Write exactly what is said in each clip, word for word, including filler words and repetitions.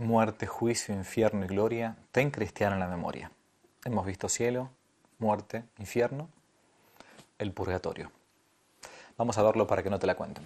muerte, juicio, infierno y gloria, ten cristiano en la memoria. Hemos visto cielo, muerte, infierno, el purgatorio. Vamos a verlo para que no te la cuenten.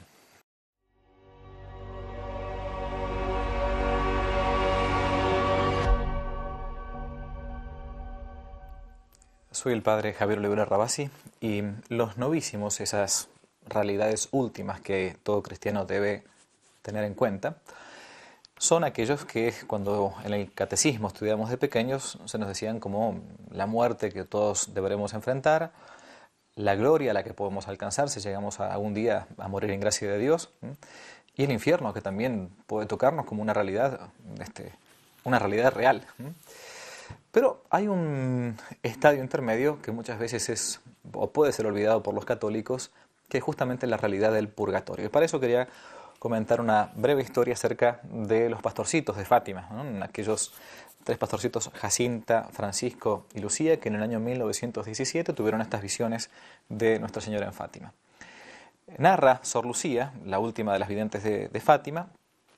Soy el padre Javier Olivera Rabasi y los novísimos, esas realidades últimas que todo cristiano debe tener en cuenta, son aquellos que cuando en el catecismo estudiamos de pequeños se nos decían como la muerte que todos deberemos enfrentar, la gloria a la que podemos alcanzar si llegamos a algún día a morir en gracia de Dios, y el infierno, que también puede tocarnos como una realidad, este, una realidad real. Pero hay un estadio intermedio que muchas veces es o puede ser olvidado por los católicos, que es justamente la realidad del purgatorio. Y para eso quería comentar una breve historia acerca de los pastorcitos de Fátima, ¿no? Aquellos tres pastorcitos, Jacinta, Francisco y Lucía, que en el año mil novecientos diecisiete tuvieron estas visiones de Nuestra Señora en Fátima. Narra Sor Lucía, la última de las videntes de, de Fátima,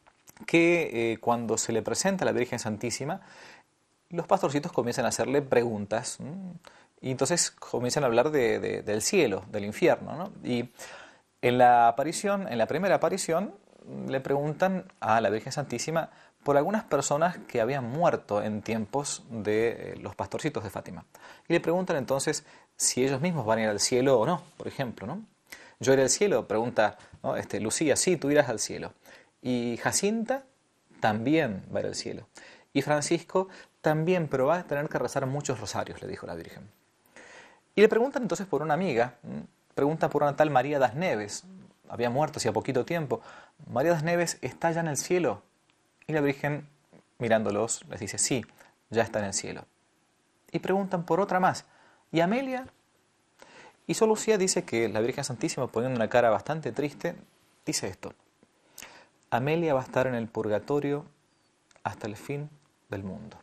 que eh, cuando se le presenta a la Virgen Santísima, los pastorcitos comienzan a hacerle preguntas, ¿no? Y entonces comienzan a hablar de, de, del cielo, del infierno, ¿no? Y en la aparición, en la primera aparición, le preguntan a la Virgen Santísima por algunas personas que habían muerto en tiempos de los pastorcitos de Fátima. Y le preguntan entonces si ellos mismos van a ir al cielo o no, por ejemplo, ¿no? Yo iré al cielo, pregunta, ¿no? este, Lucía, sí, tú irás al cielo. Y Jacinta también va a ir al cielo. Y Francisco también, pero va a tener que rezar muchos rosarios, le dijo la Virgen. Y le preguntan entonces por una amiga, pregunta por una tal María das Neves, había muerto hacía poquito tiempo. María das Neves está ya en el cielo. Y la Virgen, mirándolos, les dice, sí, ya está en el cielo. Y preguntan por otra más. ¿Y Amelia? Y Sor Lucía dice que la Virgen Santísima, poniendo una cara bastante triste, dice esto: Amelia va a estar en el purgatorio hasta el fin del mundo.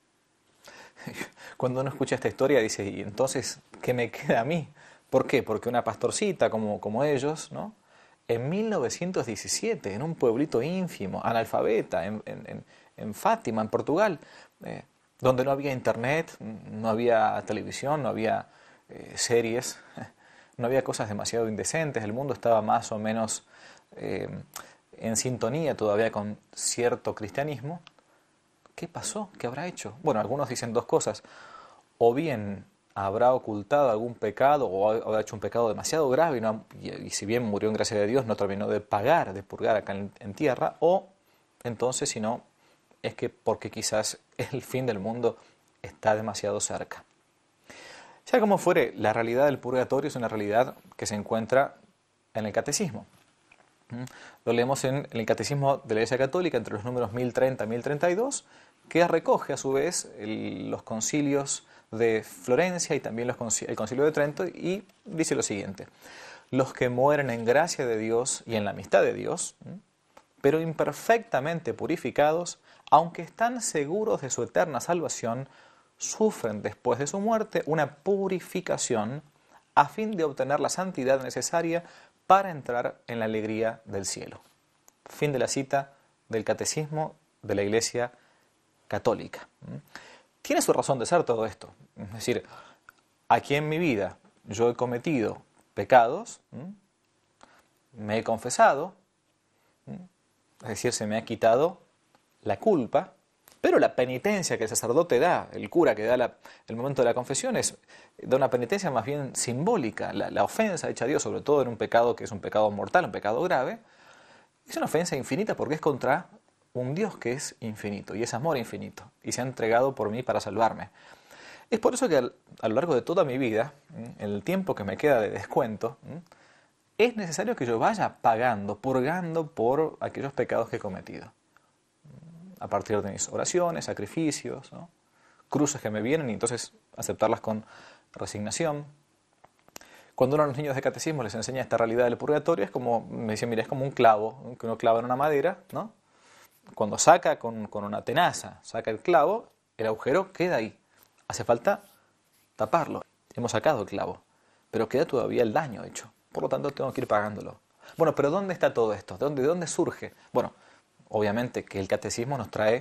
Cuando uno escucha esta historia dice, ¿y entonces qué me queda a mí? ¿Por qué? Porque una pastorcita como, como ellos, ¿no? En mil novecientos diecisiete, en un pueblito ínfimo, analfabeta, en, en, en Fátima, en Portugal, eh, donde no había internet, no había televisión, no había eh, series, no había cosas demasiado indecentes, el mundo estaba más o menos eh, en sintonía todavía con cierto cristianismo. ¿Qué pasó? ¿Qué habrá hecho? Bueno, algunos dicen dos cosas. O bien habrá ocultado algún pecado o habrá hecho un pecado demasiado grave y, no, y, y si bien murió en gracia de Dios no terminó de pagar, de purgar acá en, en tierra, o entonces si no es que porque quizás el fin del mundo está demasiado cerca. Sea como fuere, la realidad del purgatorio es una realidad que se encuentra en el catecismo. Lo leemos en el Catecismo de la Iglesia Católica entre los números mil treinta y mil treinta y dos, que recoge a su vez el, los concilios de Florencia y también los, el concilio de Trento, y dice lo siguiente: los que mueren en gracia de Dios y en la amistad de Dios, pero imperfectamente purificados, aunque están seguros de su eterna salvación, sufren después de su muerte una purificación a fin de obtener la santidad necesaria para entrar en la alegría del cielo. Fin de la cita del Catecismo de la Iglesia Católica. Tiene su razón de ser todo esto. Es decir, aquí en mi vida yo he cometido pecados, me he confesado, es decir, se me ha quitado la culpa, pero la penitencia que el sacerdote da, el cura que da la, el momento de la confesión, es da una penitencia más bien simbólica. La, la ofensa hecha a Dios, sobre todo en un pecado que es un pecado mortal, un pecado grave, es una ofensa infinita porque es contra un Dios que es infinito y es amor infinito y se ha entregado por mí para salvarme. Es por eso que al, a lo largo de toda mi vida, en el tiempo que me queda de descuento, es necesario que yo vaya pagando, purgando por aquellos pecados que he cometido. A partir de mis oraciones, sacrificios, ¿no? Cruces que me vienen y entonces aceptarlas con resignación. Cuando uno a los niños de catecismo les enseña esta realidad del purgatorio, es como, me dicen, mira, es como un clavo, ¿no? Que uno clava en una madera, ¿no? Cuando saca con, con una tenaza, saca el clavo, el agujero queda ahí. Hace falta taparlo. Hemos sacado el clavo, pero queda todavía el daño hecho. Por lo tanto, tengo que ir pagándolo. Bueno, pero ¿dónde está todo esto? ¿De dónde, de dónde surge? Bueno, obviamente que el catecismo nos trae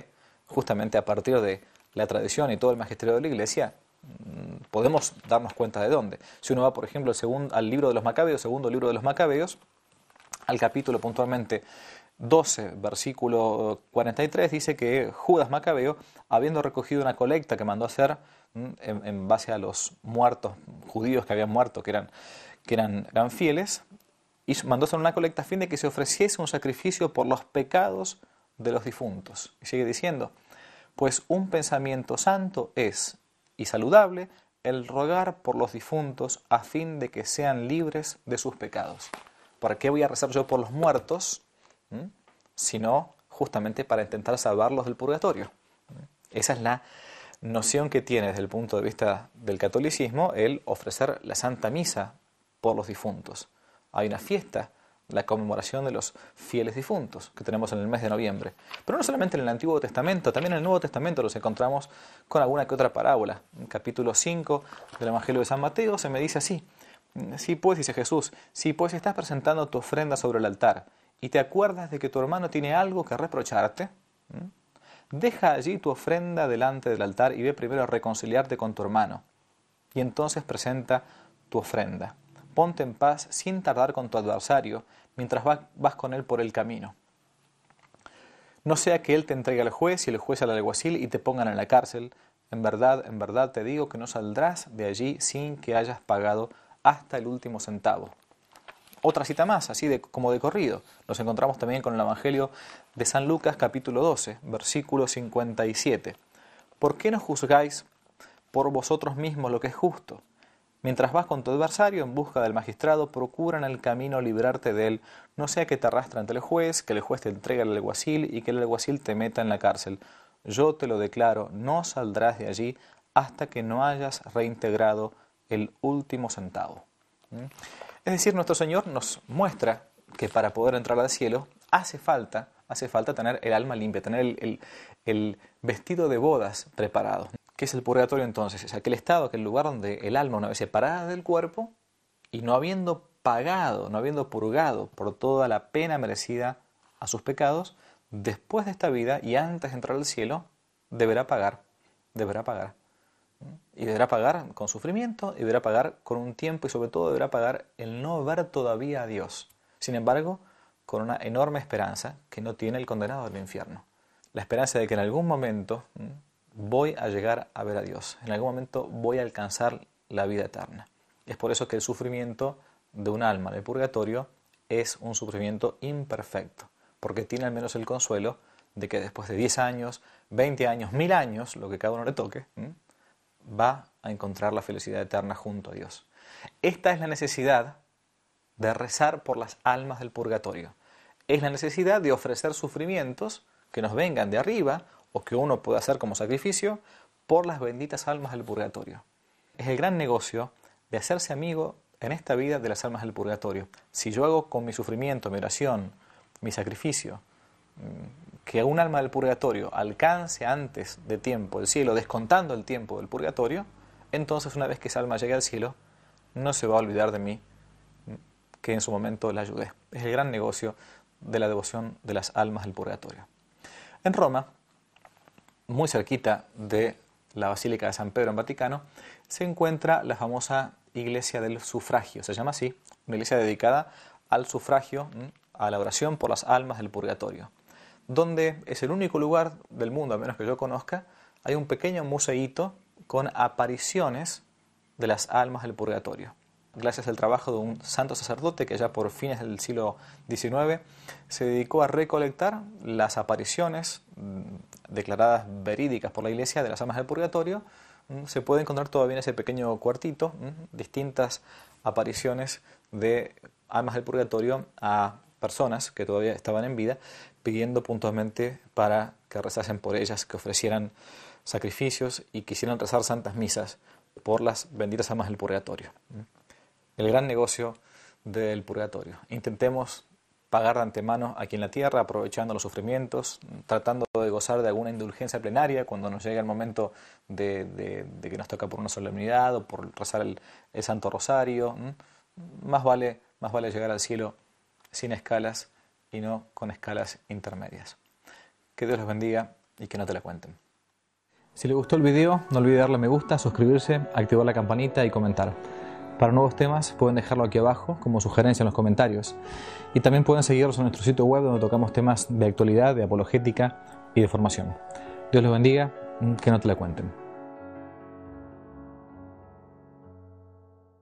justamente a partir de la tradición y todo el magisterio de la Iglesia, podemos darnos cuenta de dónde. Si uno va, por ejemplo, al, segundo, al libro de los Macabeos, segundo libro de los Macabeos, al capítulo puntualmente doce, versículo cuarenta y tres, dice que Judas Macabeo, habiendo recogido una colecta que mandó hacer en, en base a los muertos judíos que habían muerto, que eran, que eran, eran fieles, y mandó hacer una colecta a fin de que se ofreciese un sacrificio por los pecados de los difuntos. Y sigue diciendo, pues un pensamiento santo es y saludable el rogar por los difuntos a fin de que sean libres de sus pecados. ¿Para qué voy a rezar yo por los muertos? ¿Mm? Sino justamente para intentar salvarlos del purgatorio. Esa es la noción que tiene desde el punto de vista del catolicismo el ofrecer la Santa Misa por los difuntos. Hay una fiesta, la conmemoración de los fieles difuntos, que tenemos en el mes de noviembre. Pero no solamente en el Antiguo Testamento, también en el Nuevo Testamento los encontramos con alguna que otra parábola. En capítulo cinco del Evangelio de San Mateo se me dice así, sí pues, dice Jesús, si pues estás presentando tu ofrenda sobre el altar y te acuerdas de que tu hermano tiene algo que reprocharte, ¿m? Deja allí tu ofrenda delante del altar y ve primero a reconciliarte con tu hermano. Y entonces presenta tu ofrenda. Ponte en paz sin tardar con tu adversario, mientras vas con él por el camino. No sea que él te entregue al juez y el juez al alguacil y te pongan en la cárcel. En verdad, en verdad te digo que no saldrás de allí sin que hayas pagado hasta el último centavo. Otra cita más, así de, como de corrido. Nos encontramos también con el Evangelio de San Lucas, capítulo doce, versículo cincuenta y siete. ¿Por qué no juzgáis por vosotros mismos lo que es justo? Mientras vas con tu adversario en busca del magistrado, procura en el camino librarte de él, no sea que te arrastre ante el juez, que el juez te entregue al alguacil y que el alguacil te meta en la cárcel. Yo te lo declaro, no saldrás de allí hasta que no hayas reintegrado el último centavo. ¿Mm? Es decir, nuestro Señor nos muestra que para poder entrar al cielo hace falta, hace falta tener el alma limpia, tener el, el, el vestido de bodas preparado. ¿Qué es el purgatorio entonces? Es aquel estado, aquel lugar donde el alma, una vez separada del cuerpo y no habiendo pagado, no habiendo purgado por toda la pena merecida a sus pecados, después de esta vida y antes de entrar al cielo, deberá pagar, deberá pagar. Y deberá pagar con sufrimiento, y deberá pagar con un tiempo y sobre todo deberá pagar el no ver todavía a Dios. Sin embargo, con una enorme esperanza que no tiene el condenado del infierno. La esperanza de que en algún momento voy a llegar a ver a Dios. En algún momento voy a alcanzar la vida eterna. Es por eso que el sufrimiento de un alma en el purgatorio es un sufrimiento imperfecto, porque tiene al menos el consuelo de que después de diez años, veinte años, mil años, lo que cada uno le toque, ¿m? va a encontrar la felicidad eterna junto a Dios. Esta es la necesidad de rezar por las almas del purgatorio. Es la necesidad de ofrecer sufrimientos que nos vengan de arriba o que uno pueda hacer como sacrificio por las benditas almas del purgatorio. Es el gran negocio de hacerse amigo en esta vida de las almas del purgatorio. Si yo hago con mi sufrimiento, mi oración, mi sacrificio, que un alma del purgatorio alcance antes de tiempo el cielo, descontando el tiempo del purgatorio, entonces una vez que esa alma llegue al cielo, no se va a olvidar de mí, que en su momento la ayudé. Es el gran negocio de la devoción de las almas del purgatorio. En Roma, muy cerquita de la Basílica de San Pedro en Vaticano, se encuentra la famosa Iglesia del Sufragio, se llama así, una iglesia dedicada al sufragio, a la oración por las almas del purgatorio, donde es el único lugar del mundo, a menos que yo conozca, hay un pequeño museíto con apariciones de las almas del purgatorio. Gracias al trabajo de un santo sacerdote que ya por fines del siglo diecinueve se dedicó a recolectar las apariciones declaradas verídicas por la Iglesia de las almas del purgatorio, se puede encontrar todavía en ese pequeño cuartito distintas apariciones de almas del purgatorio a personas que todavía estaban en vida, pidiendo puntualmente para que rezasen por ellas, que ofrecieran sacrificios y quisieran rezar santas misas por las benditas almas del purgatorio. El gran negocio del purgatorio. Intentemos pagar de antemano aquí en la tierra, aprovechando los sufrimientos, tratando de gozar de alguna indulgencia plenaria cuando nos llegue el momento de, de, de que nos toca por una solemnidad o por rezar el, el Santo Rosario. Más vale, más vale llegar al cielo sin escalas y no con escalas intermedias. Que Dios los bendiga y que no te la cuenten. Si les gustó el video, no olviden darle me gusta, suscribirse, activar la campanita y comentar. Para nuevos temas pueden dejarlo aquí abajo como sugerencia en los comentarios. Y también pueden seguirnos en nuestro sitio web donde tocamos temas de actualidad, de apologética y de formación. Dios los bendiga, que no te la cuenten.